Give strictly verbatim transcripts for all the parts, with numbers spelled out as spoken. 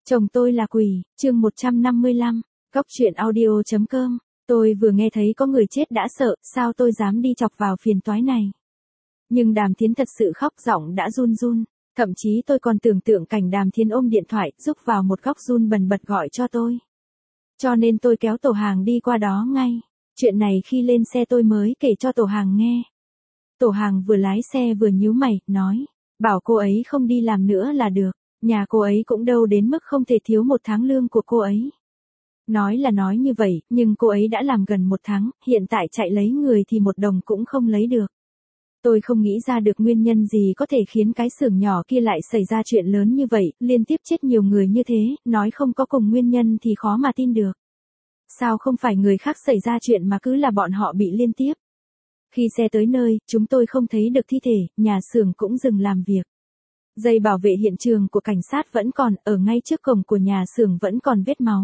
Chồng tôi là quỷ, chương một trăm năm mươi lăm, Cóc truyện audio chấm com. Tôi vừa nghe thấy có người chết đã sợ, sao tôi dám đi chọc vào phiền toái này. Nhưng Đàm Thiến thật sự khóc, giọng đã run run, thậm chí tôi còn tưởng tượng cảnh Đàm Thiến ôm điện thoại, rúc vào một góc run bần bật gọi cho tôi. Cho nên tôi kéo Tổ Hàng đi qua đó ngay. Chuyện này khi lên xe tôi mới kể cho Tổ Hàng nghe. Tổ Hàng vừa lái xe vừa nhíu mày, nói, bảo cô ấy không đi làm nữa là được. Nhà cô ấy cũng đâu đến mức không thể thiếu một tháng lương của cô ấy. Nói là nói như vậy, nhưng cô ấy đã làm gần một tháng, hiện tại chạy lấy người thì một đồng cũng không lấy được. Tôi không nghĩ ra được nguyên nhân gì có thể khiến cái xưởng nhỏ kia lại xảy ra chuyện lớn như vậy, liên tiếp chết nhiều người như thế, nói không có cùng nguyên nhân thì khó mà tin được. Sao không phải người khác xảy ra chuyện mà cứ là bọn họ bị liên tiếp. Khi xe tới nơi, chúng tôi không thấy được thi thể, nhà xưởng cũng dừng làm việc. Dây bảo vệ hiện trường của cảnh sát vẫn còn, ở ngay trước cổng của nhà xưởng vẫn còn vết máu.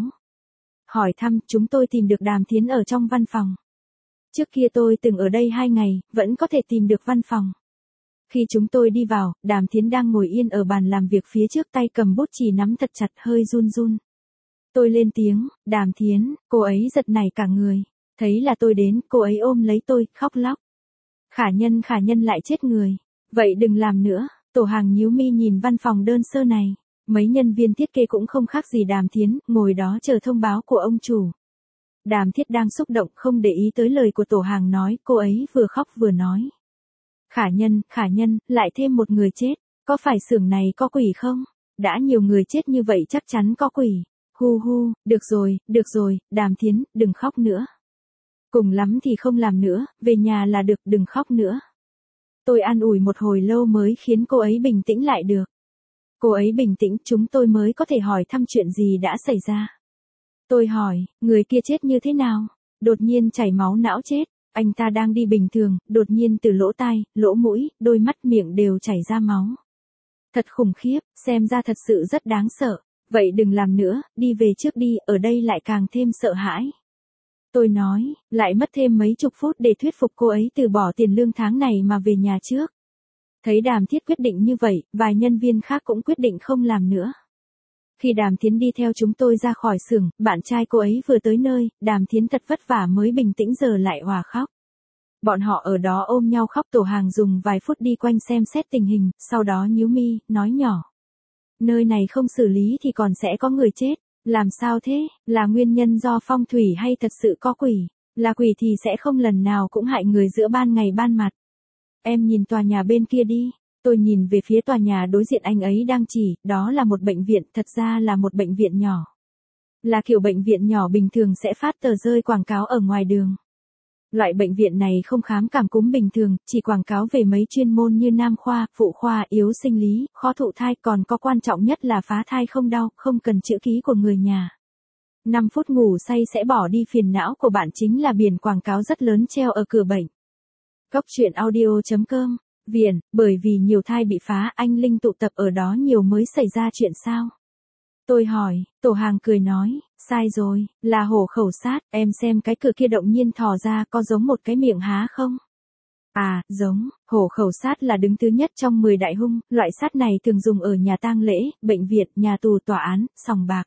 Hỏi thăm, chúng tôi tìm được Đàm Thiến ở trong văn phòng. Trước kia tôi từng ở đây hai ngày, vẫn có thể tìm được văn phòng. Khi chúng tôi đi vào, Đàm Thiến đang ngồi yên ở bàn làm việc phía trước, tay cầm bút chì nắm thật chặt, hơi run run. Tôi lên tiếng, Đàm Thiến, cô ấy giật nảy cả người. Thấy là tôi đến, cô ấy ôm lấy tôi, khóc lóc. Khả nhân khả nhân lại chết người. Vậy đừng làm nữa. Tổ Hàng nhíu mi nhìn văn phòng đơn sơ này. Mấy nhân viên thiết kế cũng không khác gì Đàm Thiến, ngồi đó chờ thông báo của ông chủ. Đàm Thiết đang xúc động, không để ý tới lời của Tổ Hàng nói, cô ấy vừa khóc vừa nói. Khả nhân, khả nhân, lại thêm một người chết, có phải xưởng này có quỷ không? Đã nhiều người chết như vậy chắc chắn có quỷ. Hu hu, được rồi, được rồi, Đàm Thiến, đừng khóc nữa. Cùng lắm thì không làm nữa, về nhà là được, đừng khóc nữa. Tôi an ủi một hồi lâu mới khiến cô ấy bình tĩnh lại được. Cô ấy bình tĩnh, chúng tôi mới có thể hỏi thăm chuyện gì đã xảy ra. Tôi hỏi, người kia chết như thế nào? Đột nhiên chảy máu não chết, anh ta đang đi bình thường, đột nhiên từ lỗ tai, lỗ mũi, đôi mắt miệng đều chảy ra máu. Thật khủng khiếp, xem ra thật sự rất đáng sợ. Vậy đừng làm nữa, đi về trước đi, ở đây lại càng thêm sợ hãi. Tôi nói, lại mất thêm mấy chục phút để thuyết phục cô ấy từ bỏ tiền lương tháng này mà về nhà trước. Thấy Đàm Thiết quyết định như vậy, vài nhân viên khác cũng quyết định không làm nữa. Khi Đàm Thiến đi theo chúng tôi ra khỏi xưởng, bạn trai cô ấy vừa tới nơi, Đàm Thiến thật vất vả mới bình tĩnh giờ lại òa khóc. Bọn họ ở đó ôm nhau khóc. Tổ Hàng dùng vài phút đi quanh xem xét tình hình, sau đó nhíu mi, nói nhỏ. Nơi này không xử lý thì còn sẽ có người chết. Làm sao thế, là nguyên nhân do phong thủy hay thật sự có quỷ? Là quỷ thì sẽ không lần nào cũng hại người giữa ban ngày ban mặt. Em nhìn tòa nhà bên kia đi. Tôi nhìn về phía tòa nhà đối diện anh ấy đang chỉ, đó là một bệnh viện, thật ra là một bệnh viện nhỏ. Là kiểu bệnh viện nhỏ bình thường sẽ phát tờ rơi quảng cáo ở ngoài đường. Loại bệnh viện này không khám cảm cúm bình thường, chỉ quảng cáo về mấy chuyên môn như nam khoa, phụ khoa, yếu sinh lý, khó thụ thai, còn có quan trọng nhất là phá thai không đau, không cần chữ ký của người nhà. năm phút ngủ say sẽ bỏ đi phiền não của bạn chính là biển quảng cáo rất lớn treo ở cửa bệnh. Cóc truyện audio chấm com. Viện, bởi vì nhiều thai bị phá, anh Linh tụ tập ở đó nhiều mới xảy ra chuyện sao? Tôi hỏi, Tổ Hàng cười nói, sai rồi, là hổ khẩu sát, em xem cái cửa kia động nhiên thò ra có giống một cái miệng há không? À, giống, hổ khẩu sát là đứng thứ nhất trong mười đại hung, loại sát này thường dùng ở nhà tang lễ, bệnh viện, nhà tù, tòa án, sòng bạc.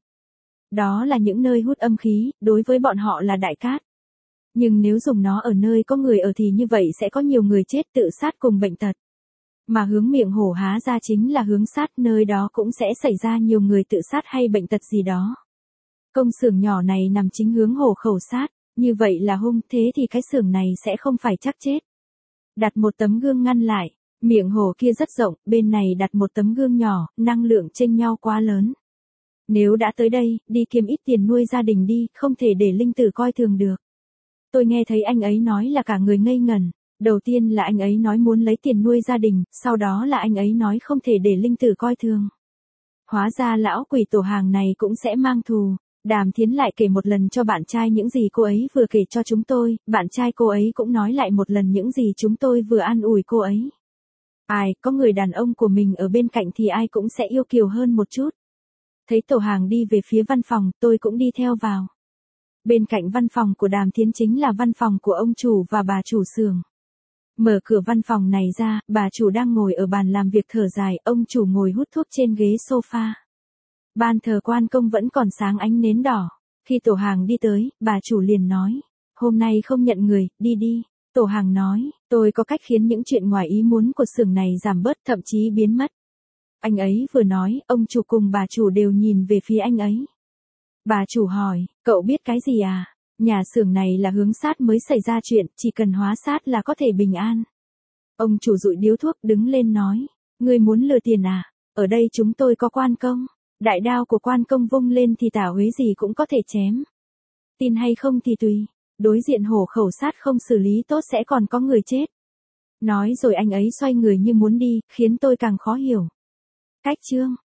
Đó là những nơi hút âm khí, đối với bọn họ là đại cát. Nhưng nếu dùng nó ở nơi có người ở thì như vậy sẽ có nhiều người chết tự sát cùng bệnh tật. Mà hướng miệng hổ há ra chính là hướng sát, nơi đó cũng sẽ xảy ra nhiều người tự sát hay bệnh tật gì đó. Công xưởng nhỏ này nằm chính hướng hổ khẩu sát, như vậy là hung, thế thì cái xưởng này sẽ không phải chắc chết. Đặt một tấm gương ngăn lại, miệng hổ kia rất rộng, bên này đặt một tấm gương nhỏ, năng lượng chênh nhau quá lớn. Nếu đã tới đây, đi kiếm ít tiền nuôi gia đình đi, không thể để Linh Tử coi thường được. Tôi nghe thấy anh ấy nói là cả người ngây ngẩn. Đầu tiên là anh ấy nói muốn lấy tiền nuôi gia đình, sau đó là anh ấy nói không thể để Linh Tử coi thường. Hóa ra lão quỷ Tổ Hàng này cũng sẽ mang thù. Đàm Thiến lại kể một lần cho bạn trai những gì cô ấy vừa kể cho chúng tôi, bạn trai cô ấy cũng nói lại một lần những gì chúng tôi vừa an ủi cô ấy. Ai, có người đàn ông của mình ở bên cạnh thì ai cũng sẽ yêu kiều hơn một chút. Thấy Tổ Hàng đi về phía văn phòng, tôi cũng đi theo vào. Bên cạnh văn phòng của Đàm Thiến chính là văn phòng của ông chủ và bà chủ xưởng. Mở cửa văn phòng này ra, bà chủ đang ngồi ở bàn làm việc thở dài, ông chủ ngồi hút thuốc trên ghế sofa. Ban thờ Quan Công vẫn còn sáng ánh nến đỏ. Khi tổ hàng đi tới, bà chủ liền nói. Hôm nay không nhận người, đi đi. Tổ hàng nói, tôi có cách khiến những chuyện ngoài ý muốn của xưởng này giảm bớt, thậm chí biến mất. Anh ấy vừa nói, ông chủ cùng bà chủ đều nhìn về phía anh ấy. Bà chủ hỏi, cậu biết cái gì à? Nhà xưởng này là hướng sát mới xảy ra chuyện, chỉ cần hóa sát là có thể bình an. Ông chủ dụi điếu thuốc đứng lên nói, ngươi muốn lừa tiền à? Ở đây chúng tôi có Quan Công. Đại đao của Quan Công vung lên thì tả uế gì cũng có thể chém. Tin hay không thì tùy. Đối diện hổ khẩu sát không xử lý tốt sẽ còn có người chết. Nói rồi anh ấy xoay người như muốn đi, khiến tôi càng khó hiểu. Cách chương